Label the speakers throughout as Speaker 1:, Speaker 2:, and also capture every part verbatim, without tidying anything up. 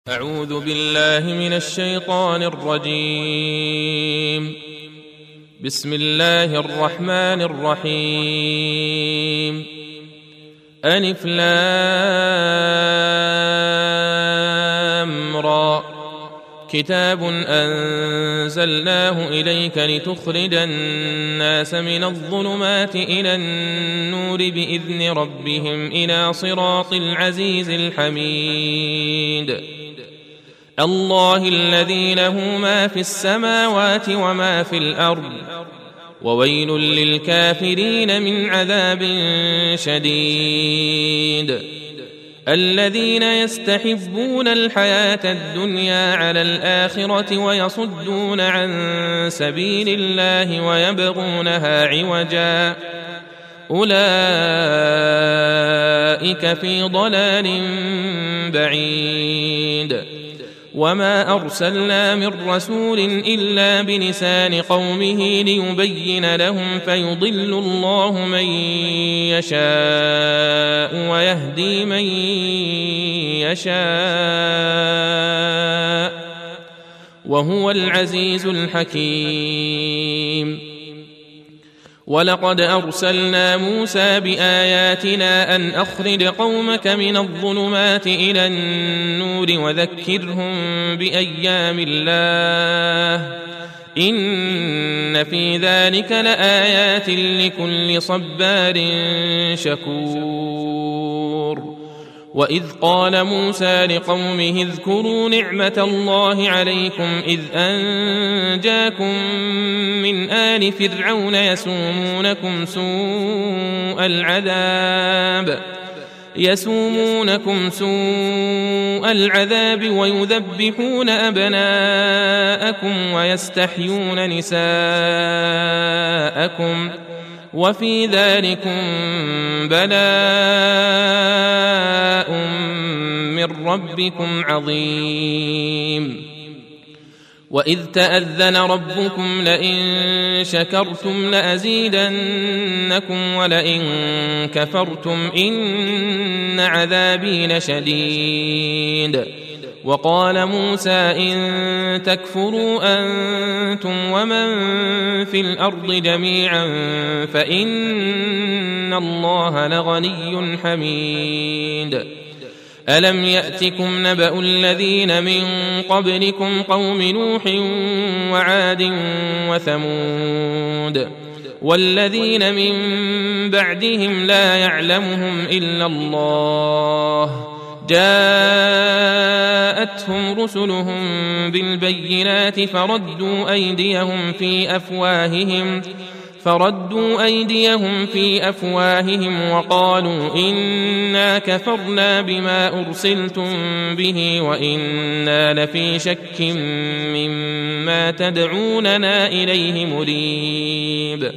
Speaker 1: أعوذ بالله من الشيطان الرجيم. بسم الله الرحمن الرحيم. ألف لام را. كتاب أنزلناه إليك لتخرج الناس من الظلمات إلى النور بإذن ربهم إلى صراط العزيز الحميد. الله الذي له ما في السماوات وما في الأرض، وويل للكافرين من عذاب شديد. الذين يستحبون الحياة الدنيا على الآخرة ويصدون عن سبيل الله ويبغونها عوجا، أولئك في ضلال بعيد. وما أرسلنا من رسول إلا بلسان قومه ليبين لهم، فيضل الله من يشاء ويهدي من يشاء، وهو العزيز الحكيم. ولقد أرسلنا موسى بآياتنا أن أخرج قومك من الظلمات إلى النور وذكرهم بأيام الله، إن في ذلك لآيات لكل صبار شكور. وإذ قال موسى لقومه اذكروا نعمة الله عليكم إذ أنجاكم من آل فرعون يسومونكم سوء العذاب يسومونكم سوء العذاب ويذبحون أبناءكم ويستحيون نساءكم، وفي ذلكم بلاء من ربكم عظيم. وإذ تأذن ربكم لئن شكرتم لأزيدنكم ولئن كفرتم إن عذابي لشديد. وقال موسى إن تكفروا أنتم ومن في الأرض جميعا فإن الله لغني حميد. ألم يأتكم نبأ الذين من قبلكم قوم نوح وعاد وثمود والذين من بعدهم لا يعلمهم إلا الله، جاءتهم رسلهم بالبينات فردوا أيديهم في أفواههم فردوا أيديهم في أفواههم وقالوا إنا كفرنا بما أرسلتم به وإنا لفي شك مما تدعوننا إليه مريب.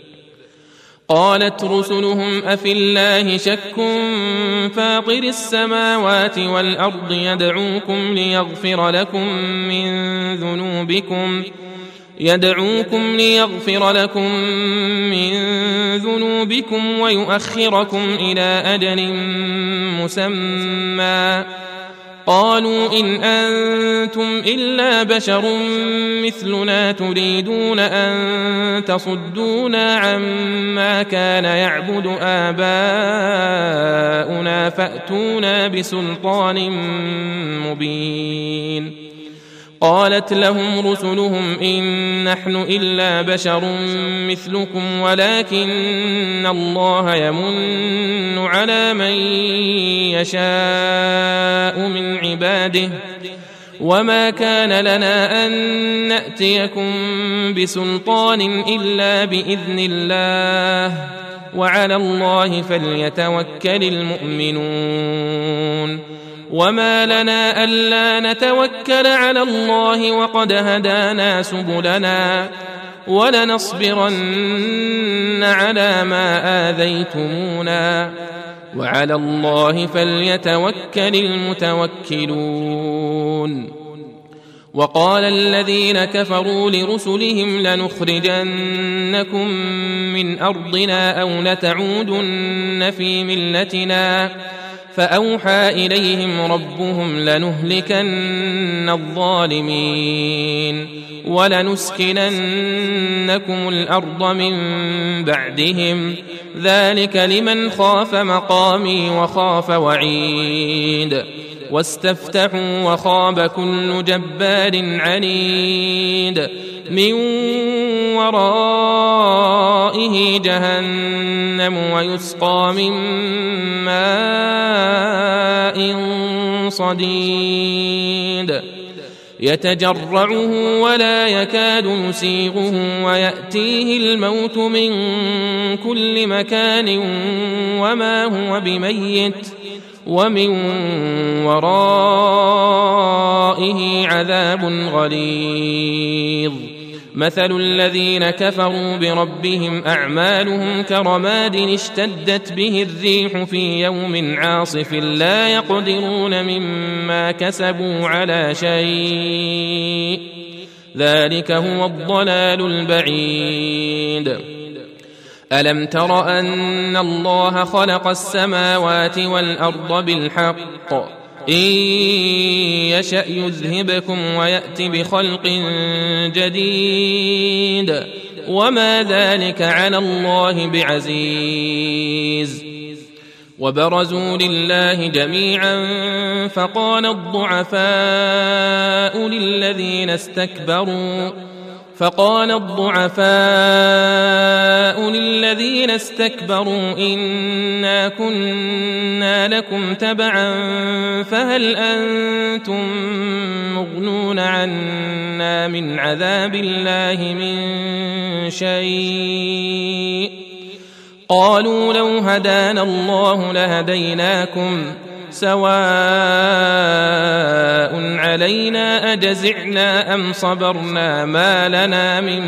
Speaker 1: قالت رسلهم أفي الله شك فاطر السماوات والأرض يدعوكم ليغفر لكم من ذنوبكم يدعوكم ليغفر لكم من ذنوبكم ويؤخركم إلى أجل مسمى. قالوا إن أنتم إلا بشر مثلنا تريدون أن تصدونا عما كان يعبد آباؤنا فأتونا بسلطان مبين. قالت لهم رسلهم إن نحن إلا بشر مثلكم ولكن الله يمن على من يشاء من عباده، وما كان لنا أن نأتيكم بسلطان إلا بإذن الله، وعلى الله فليتوكل المؤمنون. وما لنا ألا نتوكل على الله وقد هدانا سبلنا ولنصبرن على ما آذيتمونا، وعلى الله فليتوكل المتوكلون. وقال الذين كفروا لرسلهم لنخرجنكم من أرضنا أو لتعودن في ملتنا فأوحى إليهم ربهم لنهلكن الظالمين ولنسكننكم الأرض من بعدهم ذلك لمن خاف مقامي وخاف وعيد واستفتحوا وخاب كل جبار عنيد من ورائه جهنم ويسقى من ماء صديد يتجرعه ولا يكاد يسيغه ويأتيه الموت من كل مكان وما هو بميت ومن ورائه عذاب غليظ مثل الذين كفروا بربهم أعمالهم كرماد اشتدت به الريح في يوم عاصف لا يقدرون مما كسبوا على شيء ذلك هو الضلال البعيد ألم تر أن الله خلق السماوات والأرض بالحق إن يشأ يذهبكم ويأت بخلق جديد وما ذلك على الله بعزيز وبرزوا لله جميعا فقال الضعفاء للذين استكبروا فقال الضعفاء للذين استكبروا إنا كنا لكم تبعا فهل أنتم مغنون عنا من عذاب الله من شيء قالوا لو هدانا الله لهديناكم سواء علينا أجزعنا أم صبرنا ما لنا من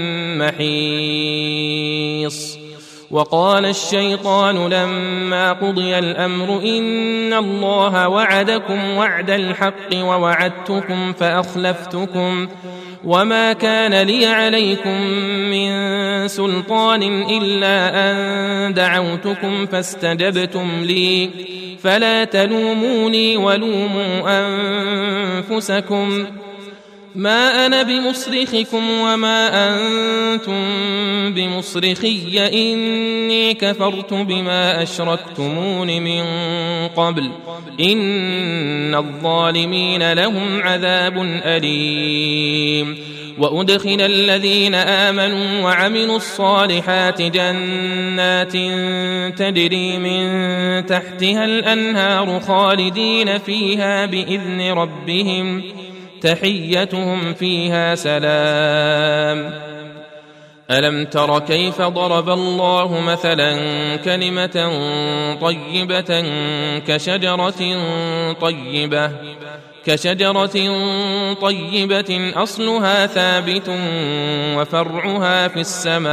Speaker 1: محيص وقال الشيطان لما قضي الأمر إن الله وعدكم وعد الحق ووعدتكم فأخلفتكم وما كان لي عليكم من سلطان إلا أن دعوتكم فاستجبتم لي فلا تلوموني ولوموا أنفسكم ما أنا بمصرخكم وما أنتم بمصرخي إني كفرت بما أشركتمون من قبل إن الظالمين لهم عذاب أليم وأدخل الذين آمنوا وعملوا الصالحات جنات تجري من تحتها الأنهار خالدين فيها بإذن ربهم تحيتهم فيها سلام ألم تر كيف ضرب الله مثلا كلمة طيبة كشجرة طيبة كشجرة طيبة أصلها ثابت وفرعها في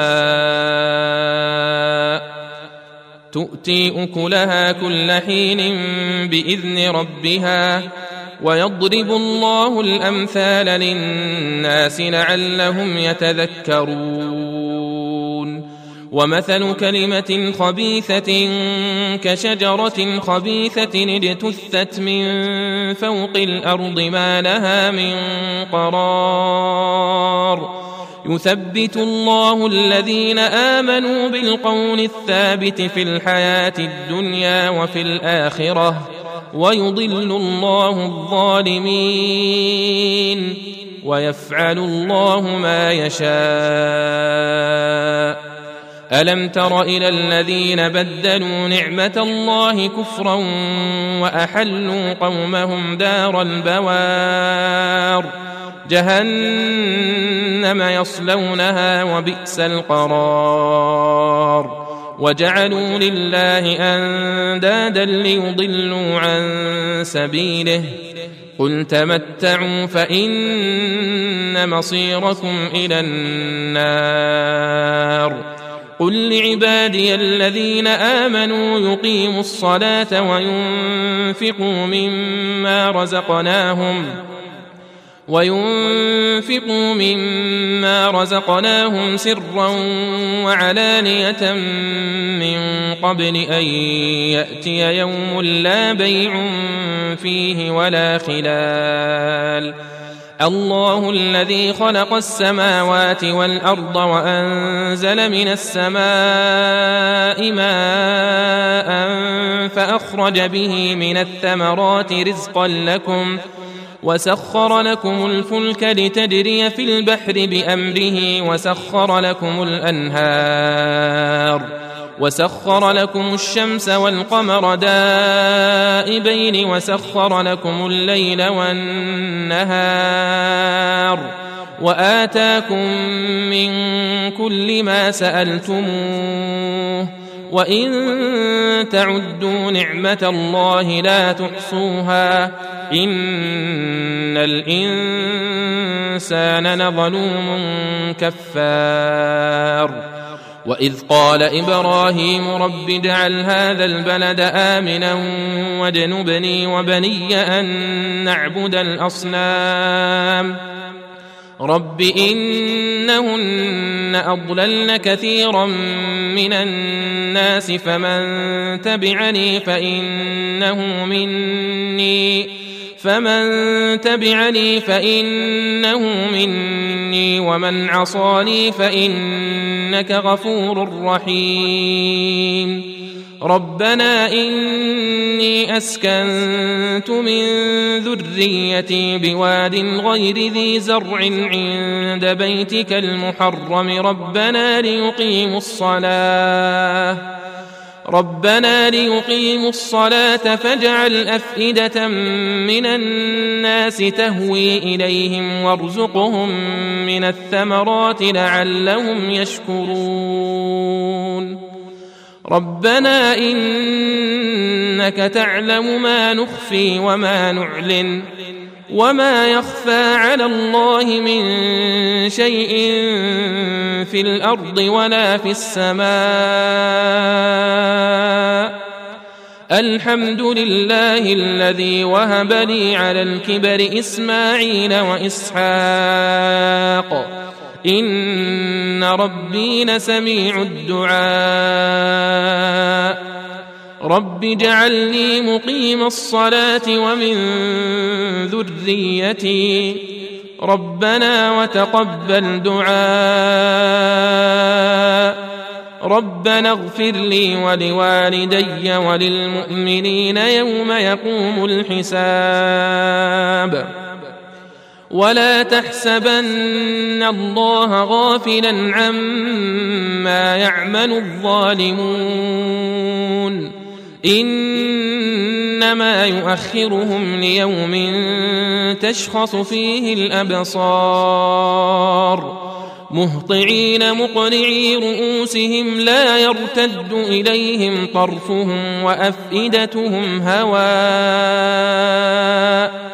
Speaker 1: السماء تؤتي أكلها كل حين بإذن ربها ويضرب الله الأمثال للناس لعلهم يتذكرون ومثل كلمة خبيثة كشجرة خبيثة اجتثت من فوق الأرض ما لها من قرار يثبت الله الذين آمنوا بالقول الثابت في الحياة الدنيا وفي الآخرة ويضل الله الظالمين ويفعل الله ما يشاء ألم تر إلى الذين بدلوا نعمة الله كفرا وأحلوا قومهم دار البوار جهنم يصلونها وبئس القرار وجعلوا لله أندادا ليضلوا عن سبيله قل تمتعوا فإن مصيركم إلى النار قل لعبادي الذين آمنوا يقيموا الصلاة وينفقوا مما رزقناهم وينفقوا مما رزقناهم سرا وعلانية من قبل أن يأتي يوم لا بيع فيه ولا خلال. الله الذي خلق السماوات والأرض وأنزل من السماء ماء فأخرج به من الثمرات رزقا لكم وسخر لكم الفلك لتجري في البحر بأمره وسخر لكم الأنهار وسخر لكم الشمس والقمر دائبين وسخر لكم الليل والنهار وآتاكم من كل ما سألتموه وإن تعدوا نعمة الله لا تحصوها إن الإنسان لظلوم كفار. وإذ قال إبراهيم رب اجعل هذا البلد آمنا واجنبني وبني أن نعبد الأصنام رب إنهن أضللن كثيرا من الناس فمن تبعني فإنه مني فمن تبعني فإنه مني ومن عصاني فإنك غفور رحيم. ربنا إني أسكنت من ذريتي بواد غير ذي زرع عند بيتك المحرم ربنا ليقيموا الصلاة ربنا ليقيموا الصلاة فاجعل أفئدة من الناس تهوي إليهم وارزقهم من الثمرات لعلهم يشكرون. ربنا إنك تعلم ما نخفي وما نعلن وما يخفى على الله من شيء في الأرض ولا في السماء. الحمد لله الذي وهب لي على الكبر إسماعيل وإسحاق إن ربي لسميع الدعاء. رب اجعلني مقيم الصلاة ومن ذريتي ربنا وتقبل دعاء. ربنا اغفر لي ولوالدي وللمؤمنين يوم يقوم الحساب. ولا تحسبن الله غافلا عما يعمل الظالمون إنما يؤخرهم ليوم تشخص فيه الأبصار مهطعين مقنعي رؤوسهم لا يرتد إليهم طرفهم وأفئدتهم هواء.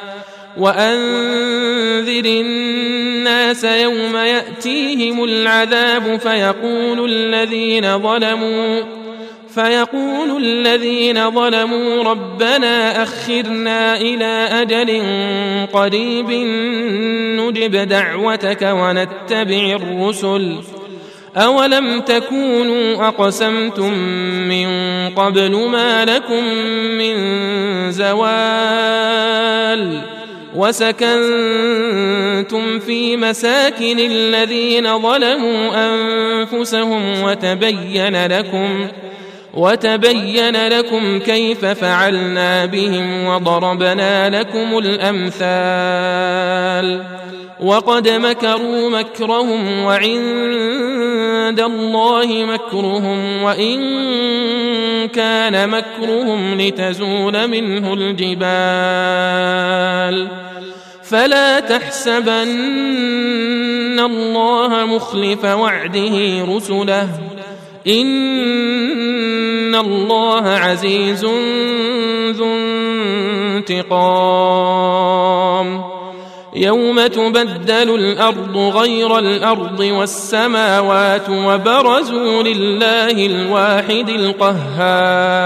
Speaker 1: وأنذر الناس يوم يأتيهم العذاب فيقول الذين ظلموا فيقول الذين ظلموا ربنا أخرنا إلى أجل قريب نجب دعوتك ونتبع الرسل أولم تكونوا أقسمتم من قبل ما لكم من زوال وسكنتم في مساكن الذين ظلموا أنفسهم وتبين لكم وتبين لكم كيف فعلنا بهم وضربنا لكم الأمثال. وقد مكروا مكرهم وعند الله مكرهم وإن كان مكرهم لتزول منه الجبال. فلا تحسبن الله مخلف وعده رسله إن الله عزيز ذو انتقام. يوم تبدل الأرض غير الأرض والسماوات وبرزوا لله الواحد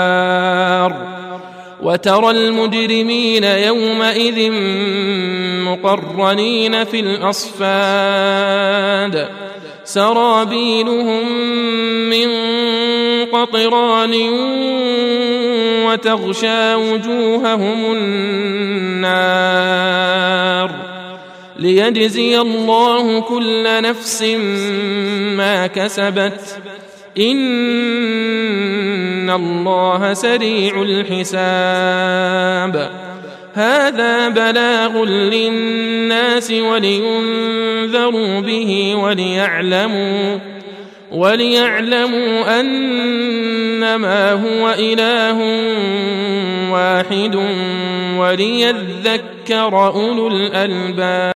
Speaker 1: القهار. وترى المجرمين يومئذ مقرنين في الأصفاد سرابيلهم من قطران وتغشى وجوههم النار ليجزي الله كل نفس ما كسبت إن الله سريع الحساب. هذا بلاغ للناس ولينذروا به وليعلموا وليعلموا أنما هو إله واحد وليذكر أولو الألباب.